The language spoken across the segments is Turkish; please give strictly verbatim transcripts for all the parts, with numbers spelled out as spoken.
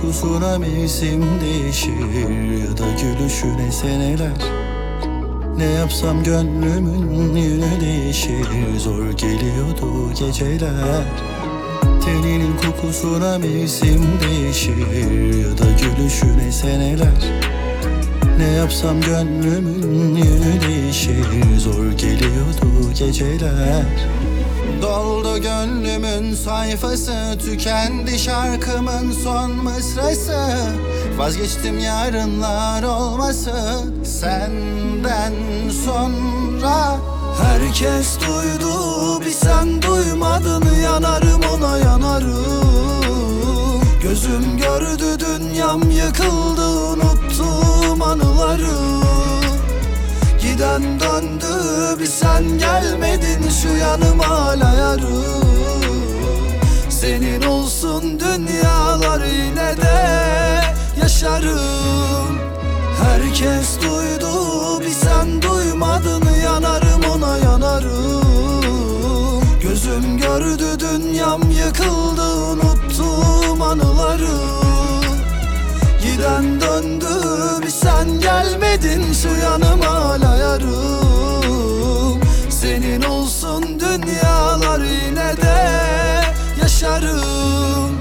kokusuna mevsim değişir, ya da gülüşüne seneler. Ne yapsam gönlümün yönü değişir, zor geliyordu geceler. Teninin kokusuna mevsim değişir, ya da gülüşüne seneler. Ne yapsam gönlümün yönü değişir, zor geliyordu geceler. Doldu gönlümün sayfası, tükendi şarkımın son mısrası. Vazgeçtim yarınlar olması senden sonra. Herkes duydu, bir sen duymadın, yanarım ona yanarım. Gözüm gördü, dünyam yıkıldı, unuttum anıları. Giden döndü, bir sen gelmedin, şu yanım hala yarım. Senin olsun dünyalar, yine de yaşarım. Herkes duydu, bir sen duymadın, yanarım ona yanarım. Gözüm gördü, dünyam yıkıldı, unuttum anıları. Giden döndü, bir sen gelmedin, şu yanım hala yarım. Senin olsun dünyalar, yine de yaşarım.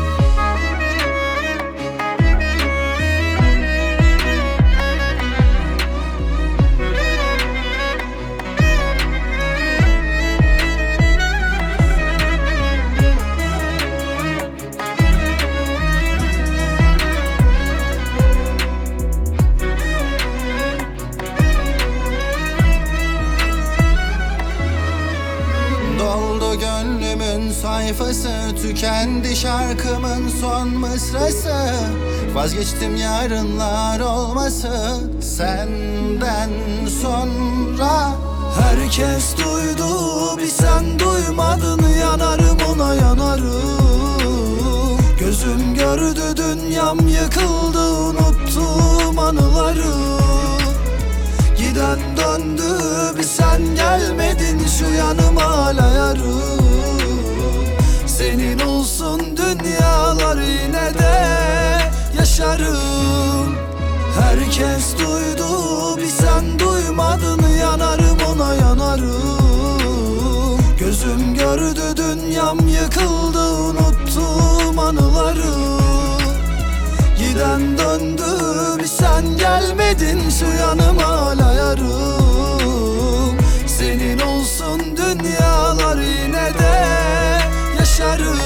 Doldu gönlümün sayfası, tükendi şarkımın son mısrası. Vazgeçtim yarınlar olması senden sonra. Herkes duydu, bir sen duymadın, yanarım ona yanarım. Gözüm gördü, dünyam yıkıldı, unuttum anıları. Giden döndü, bir sen gelmedin, şu yanım hala yarım. Senin olsun dünyalar, yine de yaşarım. Herkes duydu, bir sen duymadın, yanarım ona yanarım. Gözüm gördü, dünyam yıkıldı, unuttum anıları. Giden döndü, bir sen gelmedin, şu yanım hala yarım. Senin olsun dünyalar, yine de yaşarım.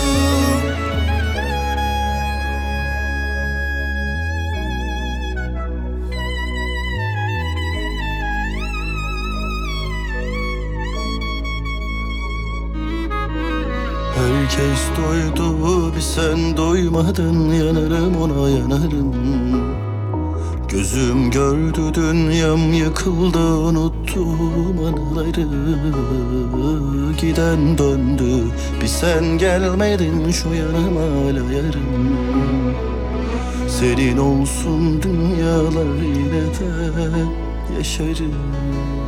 Herkes duydu, bir sen duymadın, yanarım ona yanarım. Gözüm gördü, dünyam yıkıldı, unuttum anıları. Giden döndü, bir sen gelmedin, şu yanım hala yarım. Senin olsun dünyalar, yine de yaşarım.